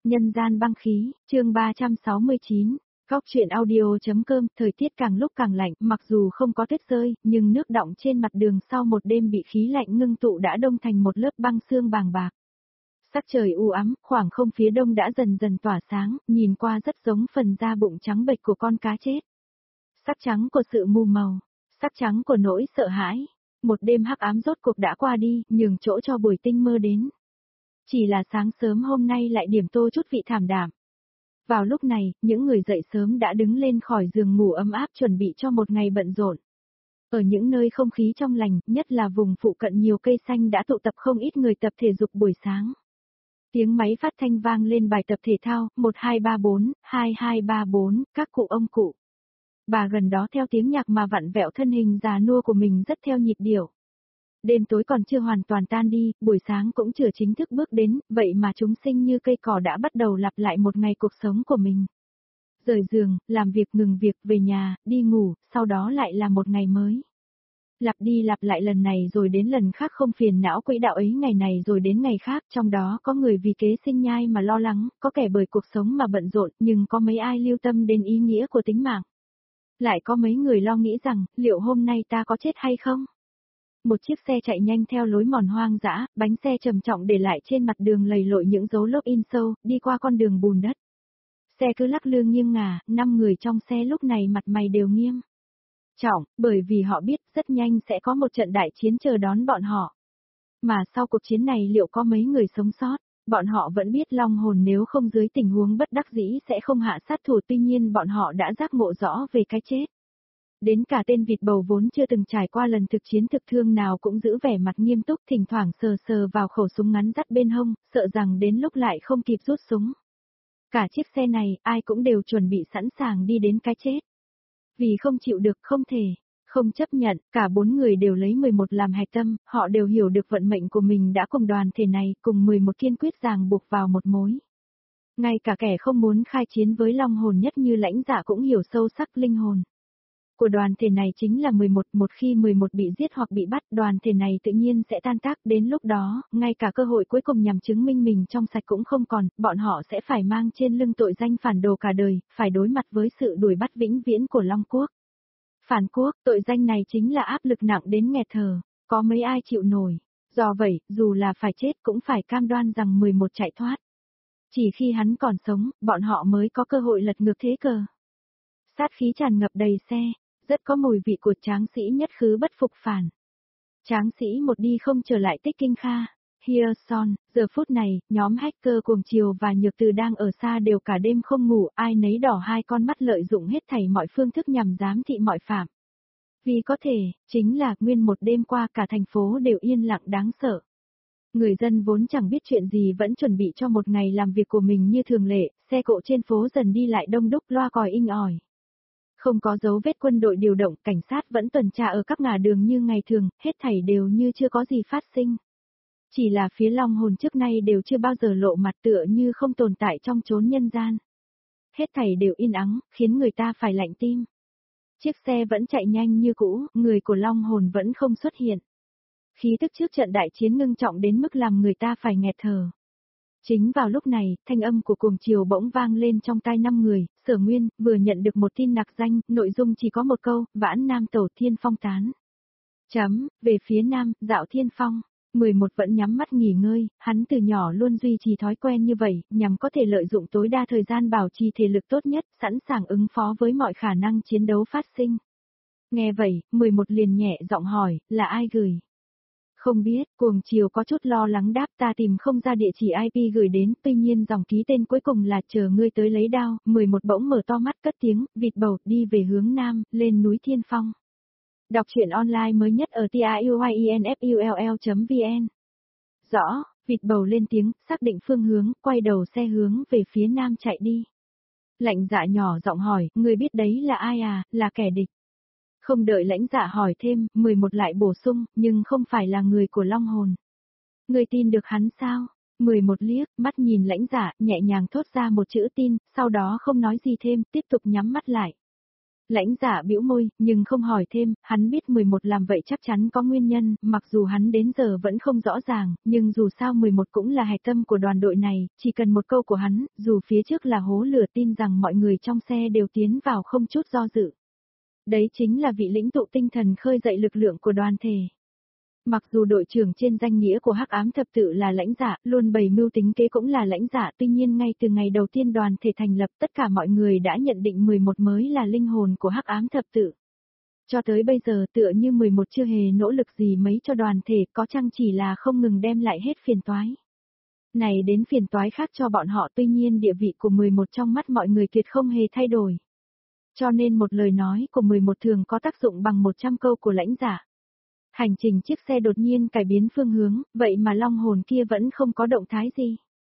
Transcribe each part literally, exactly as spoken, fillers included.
Nhân gian băng khí, chương ba trăm sáu mươi chín, Góc truyện audio.com, thời tiết càng lúc càng lạnh, mặc dù không có tuyết rơi, nhưng nước đọng trên mặt đường sau một đêm bị khí lạnh ngưng tụ đã đông thành một lớp băng sương bàng bạc. Sắc trời u ám, khoảng không phía đông đã dần dần tỏa sáng, nhìn qua rất giống phần da bụng trắng bệch của con cá chết. Sắc trắng của sự mù màu, sắc trắng của nỗi sợ hãi. Một đêm hắc ám rốt cuộc đã qua đi, nhường chỗ cho buổi tinh mơ đến. Chỉ là sáng sớm hôm nay lại điểm tô chút vị thảm đạm. Vào lúc này, những người dậy sớm đã đứng lên khỏi giường ngủ ấm áp chuẩn bị cho một ngày bận rộn. Ở những nơi không khí trong lành, nhất là vùng phụ cận nhiều cây xanh đã tụ tập không ít người tập thể dục buổi sáng. Tiếng máy phát thanh vang lên bài tập thể thao, một hai ba bốn, hai hai ba bốn, các cụ ông cụ. Bà gần đó theo tiếng nhạc mà vặn vẹo thân hình già nua của mình rất theo nhịp điệu. Đêm tối còn chưa hoàn toàn tan đi, buổi sáng cũng chưa chính thức bước đến, vậy mà chúng sinh như cây cỏ đã bắt đầu lặp lại một ngày cuộc sống của mình. Rời giường, làm việc ngừng việc, về nhà, đi ngủ, sau đó lại là một ngày mới. Lặp đi lặp lại lần này rồi đến lần khác không phiền não quỹ đạo ấy, ngày này rồi đến ngày khác, trong đó có người vì kế sinh nhai mà lo lắng, có kẻ bởi cuộc sống mà bận rộn, nhưng có mấy ai lưu tâm đến ý nghĩa của tính mạng. Lại có mấy người lo nghĩ rằng, liệu hôm nay ta có chết hay không? Một chiếc xe chạy nhanh theo lối mòn hoang dã, bánh xe trầm trọng để lại trên mặt đường lầy lội những dấu lốp in sâu, đi qua con đường bùn đất. Xe cứ lắc lư nghiêng ngả, năm người trong xe lúc này mặt mày đều nghiêm trọng, bởi vì họ biết rất nhanh sẽ có một trận đại chiến chờ đón bọn họ. Mà sau cuộc chiến này liệu có mấy người sống sót? Bọn họ vẫn biết long hồn nếu không dưới tình huống bất đắc dĩ sẽ không hạ sát thủ, tuy nhiên bọn họ đã giác ngộ rõ về cái chết. Đến cả tên vịt bầu vốn chưa từng trải qua lần thực chiến thực thương nào cũng giữ vẻ mặt nghiêm túc, thỉnh thoảng sờ sờ vào khẩu súng ngắn dắt bên hông, sợ rằng đến lúc lại không kịp rút súng. Cả chiếc xe này, ai cũng đều chuẩn bị sẵn sàng đi đến cái chết. Vì không chịu được, không thể, không chấp nhận, cả bốn người đều lấy mười một làm hạch tâm, họ đều hiểu được vận mệnh của mình đã cùng đoàn thể này, cùng mười một kiên quyết ràng buộc vào một mối. Ngay cả kẻ không muốn khai chiến với long hồn nhất như Lãnh Dạ cũng hiểu sâu sắc linh hồn của đoàn thể này chính là mười một, một khi mười một bị giết hoặc bị bắt, đoàn thể này tự nhiên sẽ tan tác, đến lúc đó, ngay cả cơ hội cuối cùng nhằm chứng minh mình trong sạch cũng không còn, bọn họ sẽ phải mang trên lưng tội danh phản đồ cả đời, phải đối mặt với sự đuổi bắt vĩnh viễn của Long Quốc. Phản quốc, tội danh này chính là áp lực nặng đến nghẹt thở, có mấy ai chịu nổi, do vậy, dù là phải chết cũng phải cam đoan rằng mười một chạy thoát. Chỉ khi hắn còn sống, bọn họ mới có cơ hội lật ngược thế cờ. Sát khí tràn ngập đầy xe. Rất có mùi vị của tráng sĩ nhất khứ bất phục phản. Tráng sĩ một đi không trở lại tích kinh kha. Hierson, giờ phút này, nhóm hacker cuồng chiều và nhược từ đang ở xa đều cả đêm không ngủ, ai nấy đỏ hai con mắt lợi dụng hết thảy mọi phương thức nhằm giám thị mọi phạm. Vì có thể, chính là, nguyên một đêm qua cả thành phố đều yên lặng đáng sợ. Người dân vốn chẳng biết chuyện gì vẫn chuẩn bị cho một ngày làm việc của mình như thường lệ, xe cộ trên phố dần đi lại đông đúc, loa còi inh ỏi. Không có dấu vết quân đội điều động, cảnh sát vẫn tuần tra ở các ngả đường như ngày thường, hết thảy đều như chưa có gì phát sinh. Chỉ là phía long hồn trước nay đều chưa bao giờ lộ mặt, tựa như không tồn tại trong chốn nhân gian. Hết thảy đều yên ắng, khiến người ta phải lạnh tim. Chiếc xe vẫn chạy nhanh như cũ, người của long hồn vẫn không xuất hiện. Khí tức trước trận đại chiến ngưng trọng đến mức làm người ta phải nghẹt thở. Chính vào lúc này, thanh âm của cuồng chiều bỗng vang lên trong tai năm người, Sở Nguyên, vừa nhận được một tin nặc danh, nội dung chỉ có một câu, vãn nam tẩu thiên phong tán. Chấm, về phía nam, dạo thiên phong. mười một vẫn nhắm mắt nghỉ ngơi, hắn từ nhỏ luôn duy trì thói quen như vậy, nhằm có thể lợi dụng tối đa thời gian bảo trì thể lực tốt nhất, sẵn sàng ứng phó với mọi khả năng chiến đấu phát sinh. Nghe vậy, mười một liền nhẹ giọng hỏi, là ai gửi? Không biết, cuồng chiều có chút lo lắng đáp, ta tìm không ra địa chỉ i pê gửi đến, tuy nhiên dòng ký tên cuối cùng là chờ ngươi tới lấy đao, mười một bỗng mở to mắt cất tiếng, vịt bầu, đi về hướng nam, lên núi Thiên Phong. Đọc truyện online mới nhất ở tiuyinfull chấm vn. Rõ, vịt bầu lên tiếng, xác định phương hướng, quay đầu xe hướng về phía nam chạy đi. Lãnh Dạ nhỏ giọng hỏi, ngươi biết đấy là ai à, là kẻ địch. Không đợi Lãnh Dạ hỏi thêm, mười một lại bổ sung, nhưng không phải là người của long hồn. Ngươi tin được hắn sao? mười một liếc, mắt nhìn Lãnh Dạ, nhẹ nhàng thốt ra một chữ tin, sau đó không nói gì thêm, tiếp tục nhắm mắt lại. Lãnh Dạ bĩu môi, nhưng không hỏi thêm, hắn biết mười một làm vậy chắc chắn có nguyên nhân, mặc dù hắn đến giờ vẫn không rõ ràng, nhưng dù sao mười một cũng là hạch tâm của đoàn đội này, chỉ cần một câu của hắn, dù phía trước là hố lửa tin rằng mọi người trong xe đều tiến vào không chút do dự. Đấy chính là vị lĩnh tụ tinh thần khơi dậy lực lượng của đoàn thể. Mặc dù đội trưởng trên danh nghĩa của Hắc Ám Thập Tự là Lãnh Dạ, luôn bày mưu tính kế cũng là Lãnh Dạ, tuy nhiên ngay từ ngày đầu tiên đoàn thể thành lập tất cả mọi người đã nhận định mười một mới là linh hồn của Hắc Ám Thập Tự. Cho tới bây giờ tựa như mười một chưa hề nỗ lực gì mấy cho đoàn thể, có chăng chỉ là không ngừng đem lại hết phiền toái. Này đến phiền toái khác cho bọn họ, tuy nhiên địa vị của mười một trong mắt mọi người tuyệt không hề thay đổi. Cho nên một lời nói của mười một thường có tác dụng bằng một trăm câu của Lãnh Dạ. Hành trình chiếc xe đột nhiên cải biến phương hướng, vậy mà long hồn kia vẫn không có động thái gì.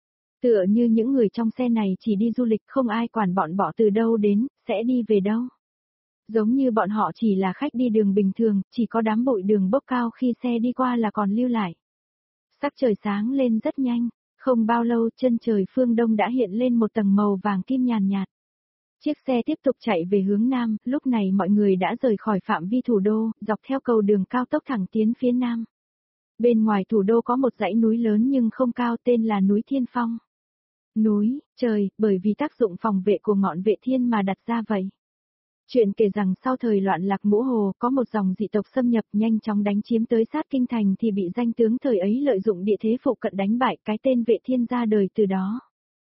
Tựa như những người trong xe này chỉ đi du lịch, không ai quản bọn bỏ từ đâu đến, sẽ đi về đâu. Giống như bọn họ chỉ là khách đi đường bình thường, chỉ có đám bụi đường bốc cao khi xe đi qua là còn lưu lại. Sắc trời sáng lên rất nhanh, không bao lâu chân trời phương đông đã hiện lên một tầng màu vàng kim nhàn nhạt. Chiếc xe tiếp tục chạy về hướng nam, lúc này mọi người đã rời khỏi phạm vi thủ đô, dọc theo cầu đường cao tốc thẳng tiến phía nam. Bên ngoài thủ đô có một dãy núi lớn nhưng không cao, tên là núi Thiên Phong. Núi, trời, bởi vì tác dụng phòng vệ của ngọn vệ thiên mà đặt ra vậy. Chuyện kể rằng sau thời loạn lạc Ngũ Hồ có một dòng dị tộc xâm nhập nhanh chóng đánh chiếm tới sát kinh thành thì bị danh tướng thời ấy lợi dụng địa thế phụ cận đánh bại, cái tên vệ thiên ra đời từ đó.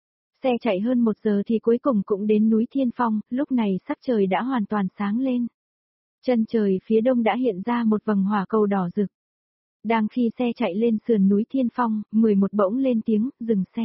Xe chạy hơn một giờ thì cuối cùng cũng đến núi Thiên Phong, lúc này sắc trời đã hoàn toàn sáng lên. Chân trời phía đông đã hiện ra một vầng hỏa cầu đỏ rực. Đang khi xe chạy lên sườn núi Thiên Phong, mười một bỗng lên tiếng, dừng xe.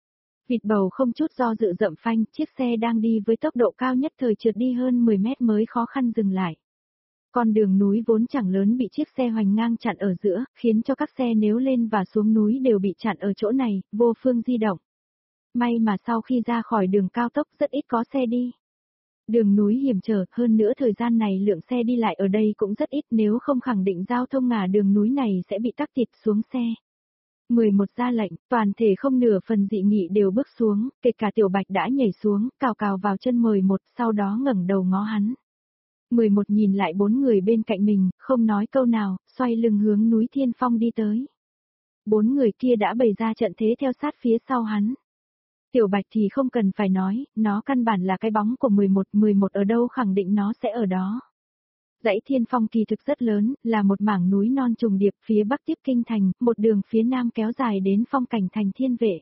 Vịt bầu không chút do dự dậm phanh, chiếc xe đang đi với tốc độ cao nhất thời trượt đi hơn mười mét mới khó khăn dừng lại. Con đường núi vốn chẳng lớn bị chiếc xe hoành ngang chặn ở giữa, khiến cho các xe nếu lên và xuống núi đều bị chặn ở chỗ này, vô phương di động. May mà sau khi ra khỏi đường cao tốc rất ít có xe đi. Đường núi hiểm trở, hơn nữa thời gian này lượng xe đi lại ở đây cũng rất ít, nếu không khẳng định giao thông ngả đường núi này sẽ bị tắc tịt xuống xe. mười một ra lệnh, toàn thể không nửa phần dị nghị đều bước xuống, kể cả Tiểu Bạch đã nhảy xuống, cào cào vào chân mười một, sau đó ngẩng đầu ngó hắn. mười một nhìn lại bốn người bên cạnh mình, không nói câu nào, xoay lưng hướng núi Thiên Phong đi tới. Bốn người kia đã bày ra trận thế theo sát phía sau hắn. Tiểu Bạch thì không cần phải nói, nó căn bản là cái bóng của mười một, mười một ở đâu khẳng định nó sẽ ở đó. Dãy Thiên Phong kỳ thực rất lớn, là một mảng núi non trùng điệp phía bắc tiếp kinh thành, một đường phía nam kéo dài đến phong cảnh thành Thiên Vệ.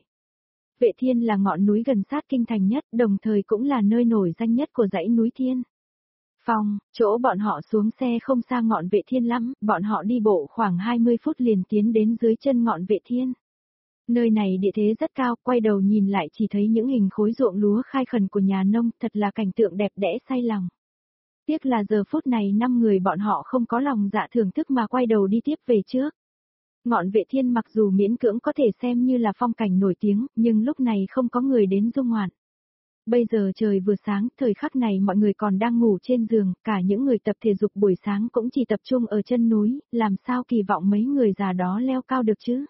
Vệ Thiên là ngọn núi gần sát kinh thành nhất, đồng thời cũng là nơi nổi danh nhất của dãy núi Thiên Phong, chỗ bọn họ xuống xe không xa ngọn Vệ Thiên lắm, bọn họ đi bộ khoảng hai mươi phút liền tiến đến dưới chân ngọn Vệ Thiên. Nơi này địa thế rất cao, quay đầu nhìn lại chỉ thấy những hình khối ruộng lúa khai khẩn của nhà nông, thật là cảnh tượng đẹp đẽ say lòng. Tiếc là giờ phút này năm người bọn họ không có lòng dạ thưởng thức mà quay đầu đi tiếp về trước. Ngọn Vệ Thiên mặc dù miễn cưỡng có thể xem như là phong cảnh nổi tiếng, nhưng lúc này không có người đến dung ngoạn. Bây giờ trời vừa sáng, thời khắc này mọi người còn đang ngủ trên giường, cả những người tập thể dục buổi sáng cũng chỉ tập trung ở chân núi, làm sao kỳ vọng mấy người già đó leo cao được chứ.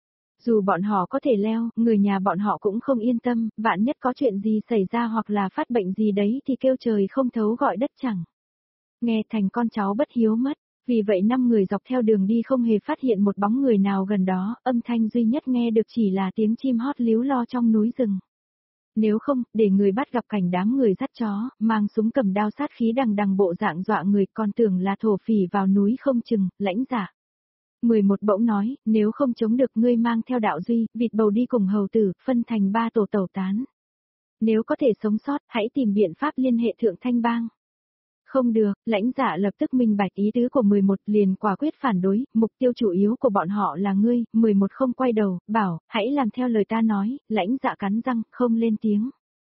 Dù bọn họ có thể leo, người nhà bọn họ cũng không yên tâm, vạn nhất có chuyện gì xảy ra hoặc là phát bệnh gì đấy thì kêu trời không thấu gọi đất chẳng. Nghe thành con cháu bất hiếu mất, vì vậy năm người dọc theo đường đi không hề phát hiện một bóng người nào gần đó, âm thanh duy nhất nghe được chỉ là tiếng chim hót líu lo trong núi rừng. Nếu không, để người bắt gặp cảnh đám người dắt chó, mang súng cầm đao sát khí đằng đằng bộ dạng dọa người, còn tưởng là thổ phỉ vào núi không chừng, Lãnh Dạ. mười một bỗng nói, nếu không chống được ngươi mang theo Đạo Duy, vịt bầu đi cùng hầu tử, phân thành ba tổ tẩu tán. Nếu có thể sống sót, hãy tìm biện pháp liên hệ Thượng Thanh Bang. Không được, Lãnh Dạ lập tức minh bạch ý tứ của mười một, liền quả quyết phản đối, mục tiêu chủ yếu của bọn họ là ngươi, mười một không quay đầu, bảo, hãy làm theo lời ta nói, Lãnh Dạ cắn răng, không lên tiếng.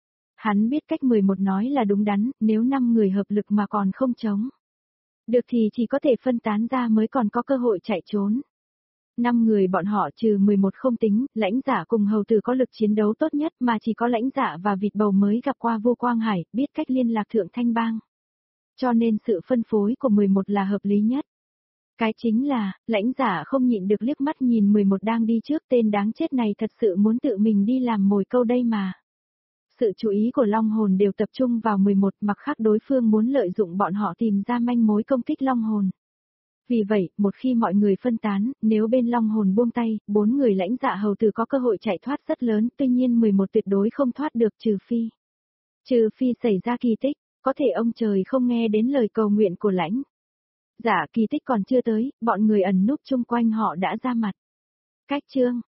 Hắn biết cách mười một nói là đúng đắn, nếu năm người hợp lực mà còn không chống được thì chỉ có thể phân tán ra mới còn có cơ hội chạy trốn. Năm người bọn họ trừ mười một không tính, Lãnh Dạ cùng hầu tử có lực chiến đấu tốt nhất mà chỉ có Lãnh Dạ và vịt bầu mới gặp qua Vô Quang Hải, biết cách liên lạc Thượng Thanh Bang. Cho nên sự phân phối của mười một là hợp lý nhất. Cái chính là, Lãnh Dạ không nhịn được liếc mắt nhìn mười một đang đi trước, tên đáng chết này thật sự muốn tự mình đi làm mồi câu đây mà. Sự chú ý của Long hồn đều tập trung vào mười một, mặc khác đối phương muốn lợi dụng bọn họ tìm ra manh mối công kích Long hồn. Vì vậy, một khi mọi người phân tán, nếu bên Long hồn buông tay, bốn người lãnh dạ hầu tử có cơ hội chạy thoát rất lớn, tuy nhiên mười một tuyệt đối không thoát được trừ phi. Trừ phi xảy ra kỳ tích, có thể ông trời không nghe đến lời cầu nguyện của lãnh. Dạ kỳ tích còn chưa tới, bọn người ẩn núp chung quanh họ đã ra mặt. Cách chương